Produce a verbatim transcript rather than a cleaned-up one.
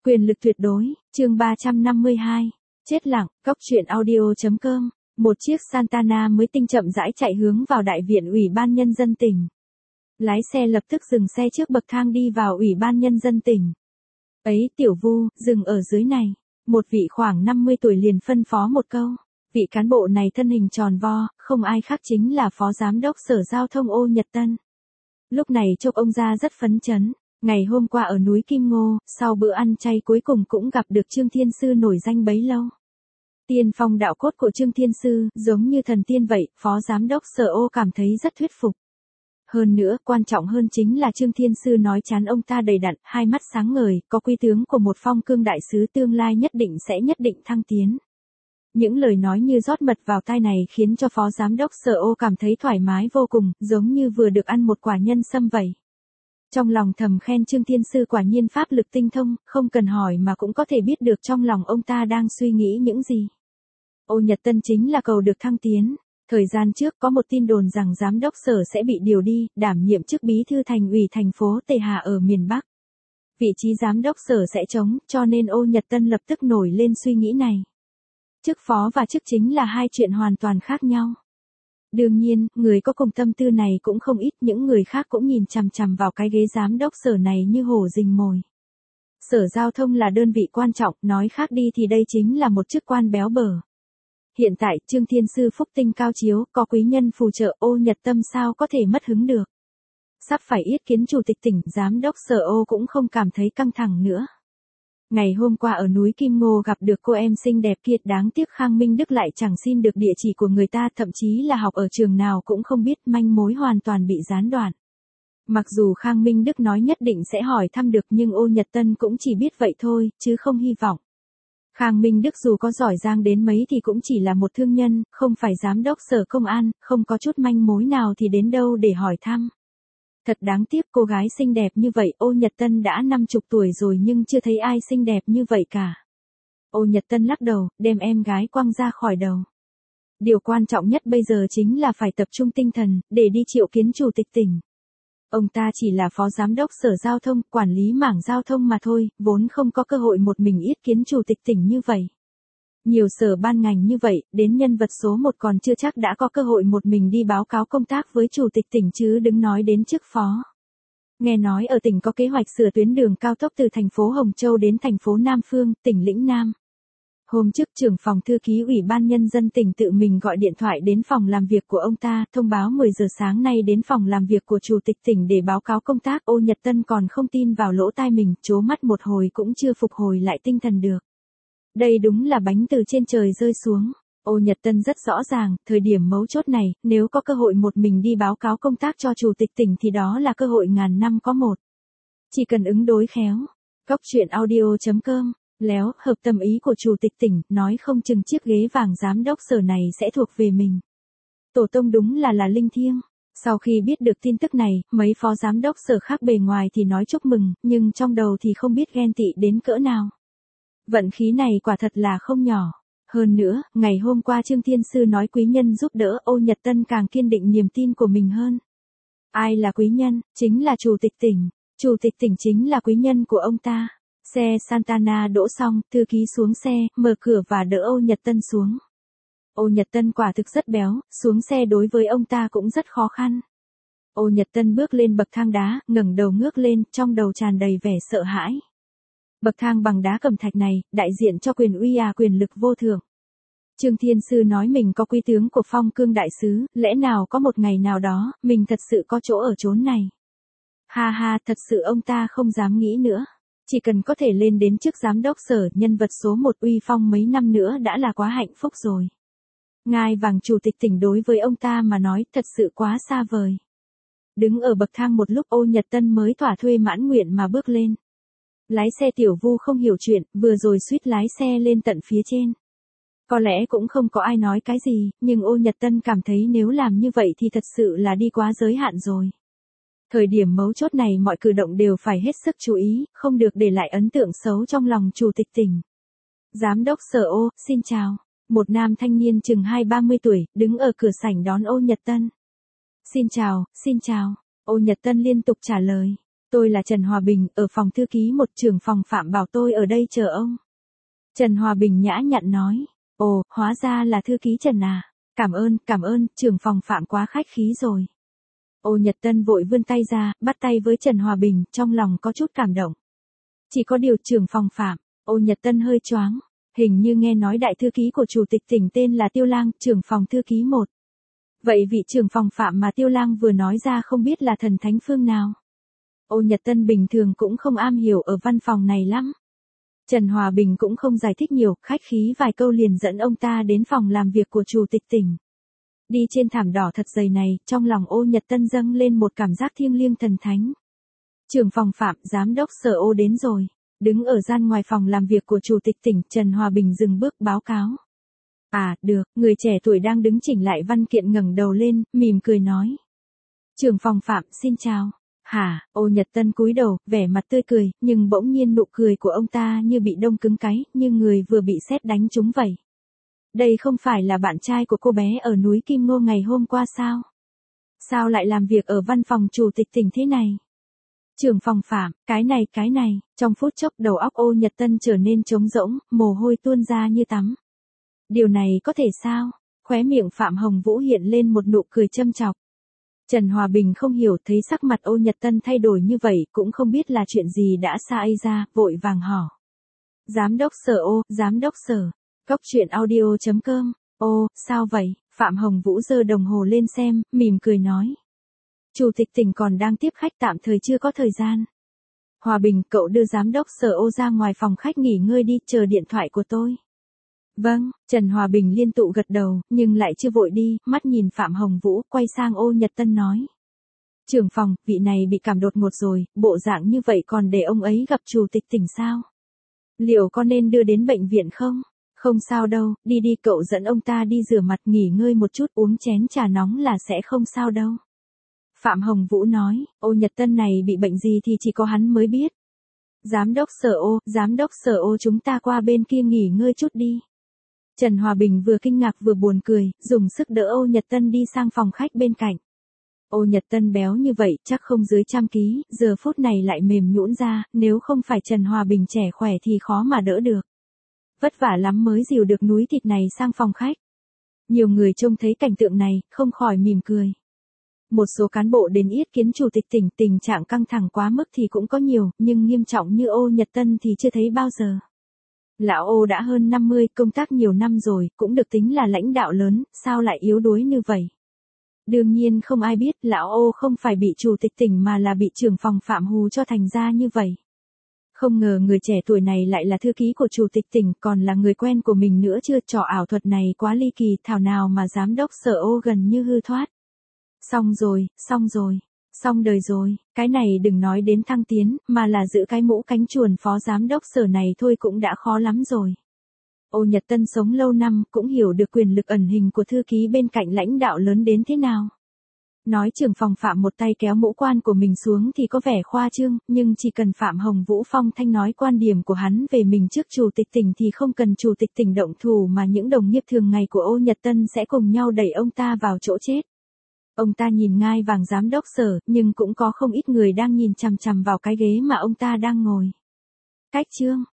Quyền lực tuyệt đối, chương ba trăm năm mươi hai. Chết lặng, góc truyện audio.com. Một chiếc Santana mới tinh chậm rãi chạy hướng vào đại viện Ủy ban Nhân dân tỉnh. Lái xe lập tức dừng xe trước bậc thang đi vào Ủy ban Nhân dân tỉnh. Ấy, Tiểu Vu, dừng ở dưới này. Một vị khoảng năm mươi tuổi liền phân phó một câu. Vị cán bộ này thân hình tròn vo, không ai khác chính là Phó Giám đốc Sở Giao thông Ô Nhật Tân. Lúc này trông ông ra rất phấn chấn. Ngày hôm qua ở núi Kim Ngô, sau bữa ăn chay cuối cùng cũng gặp được Trương Thiên Sư nổi danh bấy lâu. Tiên phong đạo cốt của Trương Thiên Sư, giống như thần tiên vậy, Phó Giám đốc Sở Ô cảm thấy rất thuyết phục. Hơn nữa, quan trọng hơn chính là Trương Thiên Sư nói chán ông ta đầy đặn, hai mắt sáng ngời, có quy tướng của một phong cương đại sứ tương lai nhất định sẽ nhất định thăng tiến. Những lời nói như rót mật vào tai này khiến cho Phó Giám đốc Sở Ô cảm thấy thoải mái vô cùng, giống như vừa được ăn một quả nhân sâm vậy. Trong lòng thầm khen Trương Thiên Sư quả nhiên pháp lực tinh thông, không cần hỏi mà cũng có thể biết được trong lòng ông ta đang suy nghĩ những gì. Ô Nhật Tân chính là cầu được thăng tiến. Thời gian trước có một tin đồn rằng giám đốc sở sẽ bị điều đi, đảm nhiệm chức bí thư thành ủy thành phố Tề Hà ở miền Bắc. Vị trí giám đốc sở sẽ trống, cho nên Ô Nhật Tân lập tức nổi lên suy nghĩ này. Chức phó và chức chính là hai chuyện hoàn toàn khác nhau. Đương nhiên, người có cùng tâm tư này cũng không ít, những người khác cũng nhìn chằm chằm vào cái ghế giám đốc sở này như hổ rình mồi. Sở Giao thông là đơn vị quan trọng, nói khác đi thì đây chính là một chức quan béo bở. Hiện tại, Trương Thiên Sư phúc tinh cao chiếu, có quý nhân phù trợ, Ô Nhật Tâm sao có thể mất hứng được. Sắp phải yết kiến chủ tịch tỉnh, giám đốc Sở Ô cũng không cảm thấy căng thẳng nữa. Ngày hôm qua ở núi Kim Ngô gặp được cô em xinh đẹp kia, đáng tiếc Khang Minh Đức lại chẳng xin được địa chỉ của người ta, thậm chí là học ở trường nào cũng không biết, manh mối hoàn toàn bị gián đoạn. Mặc dù Khang Minh Đức nói nhất định sẽ hỏi thăm được nhưng Ô Nhật Tân cũng chỉ biết vậy thôi, chứ không hy vọng. Khang Minh Đức dù có giỏi giang đến mấy thì cũng chỉ là một thương nhân, không phải giám đốc sở công an, không có chút manh mối nào thì đến đâu để hỏi thăm. Thật đáng tiếc, cô gái xinh đẹp như vậy, Ô Nhật Tân đã năm chục tuổi rồi nhưng chưa thấy ai xinh đẹp như vậy cả. Ô Nhật Tân lắc đầu, đem em gái quăng ra khỏi đầu. Điều quan trọng nhất bây giờ chính là phải tập trung tinh thần, để đi triệu kiến chủ tịch tỉnh. Ông ta chỉ là phó giám đốc sở giao thông, quản lý mảng giao thông mà thôi, vốn không có cơ hội một mình yết kiến chủ tịch tỉnh như vậy. Nhiều sở ban ngành như vậy, đến nhân vật số một còn chưa chắc đã có cơ hội một mình đi báo cáo công tác với chủ tịch tỉnh chứ đừng nói đến chức phó. Nghe nói ở tỉnh có kế hoạch sửa tuyến đường cao tốc từ thành phố Hồng Châu đến thành phố Nam Phương, tỉnh Lĩnh Nam. Hôm trước trưởng phòng thư ký Ủy ban Nhân dân tỉnh tự mình gọi điện thoại đến phòng làm việc của ông ta, thông báo mười giờ sáng nay đến phòng làm việc của chủ tịch tỉnh để báo cáo công tác. Ô Nhật Tân còn không tin vào lỗ tai mình, trố mắt một hồi cũng chưa phục hồi lại tinh thần được. Đây đúng là bánh từ trên trời rơi xuống. Ô Nhật Tân rất rõ ràng, thời điểm mấu chốt này, nếu có cơ hội một mình đi báo cáo công tác cho chủ tịch tỉnh thì đó là cơ hội ngàn năm có một. Chỉ cần ứng đối khéo. Góc truyện audio.com. Léo, hợp tâm ý của chủ tịch tỉnh, nói không chừng chiếc ghế vàng giám đốc sở này sẽ thuộc về mình. Tổ tông đúng là là linh thiêng. Sau khi biết được tin tức này, mấy phó giám đốc sở khác bề ngoài thì nói chúc mừng, nhưng trong đầu thì không biết ghen tị đến cỡ nào. Vận khí này quả thật là không nhỏ. Hơn nữa, ngày hôm qua Trương Thiên Sư nói quý nhân giúp đỡ, Ô Nhật Tân càng kiên định niềm tin của mình hơn. Ai là quý nhân? Chính là chủ tịch tỉnh. Chủ tịch tỉnh chính là quý nhân của ông ta. Xe Santana đỗ xong, thư ký xuống xe, mở cửa và đỡ Ô Nhật Tân xuống. Ô Nhật Tân quả thực rất béo, xuống xe đối với ông ta cũng rất khó khăn. Ô Nhật Tân bước lên bậc thang đá, ngẩng đầu ngước lên, trong đầu tràn đầy vẻ sợ hãi. Bậc thang bằng đá cẩm thạch này, đại diện cho quyền uy à quyền lực vô thượng. Trương Thiên Sư nói mình có quý tướng của phong cương đại sứ, lẽ nào có một ngày nào đó, mình thật sự có chỗ ở chốn này. Ha ha, thật sự ông ta không dám nghĩ nữa. Chỉ cần có thể lên đến chức giám đốc sở, nhân vật số một uy phong mấy năm nữa đã là quá hạnh phúc rồi. Ngai vàng chủ tịch tỉnh đối với ông ta mà nói thật sự quá xa vời. Đứng ở bậc thang một lúc Ô Nhật Tân mới thỏa thuê mãn nguyện mà bước lên. Lái xe Tiểu Vu không hiểu chuyện, vừa rồi suýt lái xe lên tận phía trên. Có lẽ cũng không có ai nói cái gì, nhưng Ô Nhật Tân cảm thấy nếu làm như vậy thì thật sự là đi quá giới hạn rồi. Thời điểm mấu chốt này mọi cử động đều phải hết sức chú ý, không được để lại ấn tượng xấu trong lòng chủ tịch tỉnh. Giám đốc sở Ô, xin chào. Một nam thanh niên chừng hai ba mươi tuổi, đứng ở cửa sảnh đón Ô Nhật Tân. Xin chào, xin chào. Ô Nhật Tân liên tục trả lời. Tôi là Trần Hòa Bình, ở phòng thư ký một, trưởng phòng Phạm bảo tôi ở đây chờ ông. Trần Hòa Bình nhã nhặn nói. Ồ, hóa ra là thư ký Trần à. Cảm ơn, cảm ơn, trưởng phòng Phạm quá khách khí rồi. Ô Nhật Tân vội vươn tay ra, bắt tay với Trần Hòa Bình, trong lòng có chút cảm động. Chỉ có điều trưởng phòng Phạm, Ô Nhật Tân hơi choáng, hình như nghe nói đại thư ký của chủ tịch tỉnh tên là Tiêu Lang, trưởng phòng thư ký một. Vậy vị trưởng phòng Phạm mà Tiêu Lang vừa nói ra không biết là thần thánh phương nào? Ô Nhật Tân bình thường cũng không am hiểu ở văn phòng này lắm. Trần Hòa Bình cũng không giải thích nhiều, khách khí vài câu liền dẫn ông ta đến phòng làm việc của chủ tịch tỉnh. Đi trên thảm đỏ thật dày này, trong lòng Ô Nhật Tân dâng lên một cảm giác thiêng liêng thần thánh. Trưởng phòng Phạm, giám đốc sở Ô đến rồi. Đứng ở gian ngoài phòng làm việc của chủ tịch tỉnh, Trần Hòa Bình dừng bước báo cáo. À, được, người trẻ tuổi đang đứng chỉnh lại văn kiện ngẩng đầu lên, mỉm cười nói. Trưởng phòng Phạm, xin chào. Hả, Ô Nhật Tân cúi đầu, vẻ mặt tươi cười, nhưng bỗng nhiên nụ cười của ông ta như bị đông cứng cái, như người vừa bị sét đánh trúng vậy. Đây không phải là bạn trai của cô bé ở núi Kim Ngô ngày hôm qua sao? Sao lại làm việc ở văn phòng chủ tịch tỉnh thế này? Trưởng phòng Phạm, cái này cái này, trong phút chốc đầu óc Ô Nhật Tân trở nên trống rỗng, mồ hôi tuôn ra như tắm. Điều này có thể sao? Khóe miệng Phạm Hồng Vũ hiện lên một nụ cười châm chọc. Trần Hòa Bình không hiểu, thấy sắc mặt Ô Nhật Tân thay đổi như vậy, cũng không biết là chuyện gì đã xảy ra, vội vàng hỏi. Giám đốc sở Ô, giám đốc sở, Cốc truyện audio chấm com, ô, sao vậy? Phạm Hồng Vũ giơ đồng hồ lên xem, mỉm cười nói. Chủ tịch tỉnh còn đang tiếp khách tạm thời chưa có thời gian. Hòa Bình, cậu đưa giám đốc sở Ô ra ngoài phòng khách nghỉ ngơi đi, chờ điện thoại của tôi. Vâng, Trần Hòa Bình liên tục gật đầu, nhưng lại chưa vội đi, mắt nhìn Phạm Hồng Vũ, quay sang Ô Nhật Tân nói. Trưởng phòng, vị này bị cảm đột ngột rồi, bộ dạng như vậy còn để ông ấy gặp chủ tịch tỉnh sao? Liệu có nên đưa đến bệnh viện không? Không sao đâu, đi đi, cậu dẫn ông ta đi rửa mặt nghỉ ngơi một chút, uống chén trà nóng là sẽ không sao đâu. Phạm Hồng Vũ nói, Ô Nhật Tân này bị bệnh gì thì chỉ có hắn mới biết. Giám đốc sở Ô, giám đốc sở Ô, chúng ta qua bên kia nghỉ ngơi chút đi. Trần Hòa Bình vừa kinh ngạc vừa buồn cười, dùng sức đỡ Ô Nhật Tân đi sang phòng khách bên cạnh. Ô Nhật Tân béo như vậy, chắc không dưới trăm ký, giờ phút này lại mềm nhũn ra, nếu không phải Trần Hòa Bình trẻ khỏe thì khó mà đỡ được. Vất vả lắm mới dìu được núi thịt này sang phòng khách. Nhiều người trông thấy cảnh tượng này, không khỏi mỉm cười. Một số cán bộ đến yết kiến chủ tịch tỉnh, tình trạng căng thẳng quá mức thì cũng có nhiều, nhưng nghiêm trọng như Ô Nhật Tân thì chưa thấy bao giờ. Lão Ô đã hơn năm mươi, công tác nhiều năm rồi, cũng được tính là lãnh đạo lớn, sao lại yếu đuối như vậy? Đương nhiên không ai biết, lão Ô không phải bị chủ tịch tỉnh mà là bị trưởng phòng Phạm hù cho thành ra như vậy. Không ngờ người trẻ tuổi này lại là thư ký của chủ tịch tỉnh, còn là người quen của mình nữa, chưa, trò ảo thuật này quá ly kỳ, thảo nào mà giám đốc sở Ô gần như hư thoát. Xong rồi, xong rồi, xong đời rồi, cái này đừng nói đến thăng tiến, mà là giữ cái mũ cánh chuồn phó giám đốc sở này thôi cũng đã khó lắm rồi. Ô Nhật Tân sống lâu năm, cũng hiểu được quyền lực ẩn hình của thư ký bên cạnh lãnh đạo lớn đến thế nào. Nói trưởng phòng Phạm một tay kéo mũ quan của mình xuống thì có vẻ khoa trương, nhưng chỉ cần Phạm Hồng Vũ phong thanh nói quan điểm của hắn về mình trước chủ tịch tỉnh thì không cần chủ tịch tỉnh động thủ mà những đồng nghiệp thường ngày của Ô Nhật Tân sẽ cùng nhau đẩy ông ta vào chỗ chết. Ông ta nhìn ngai vàng giám đốc sở, nhưng cũng có không ít người đang nhìn chằm chằm vào cái ghế mà ông ta đang ngồi. Cách chương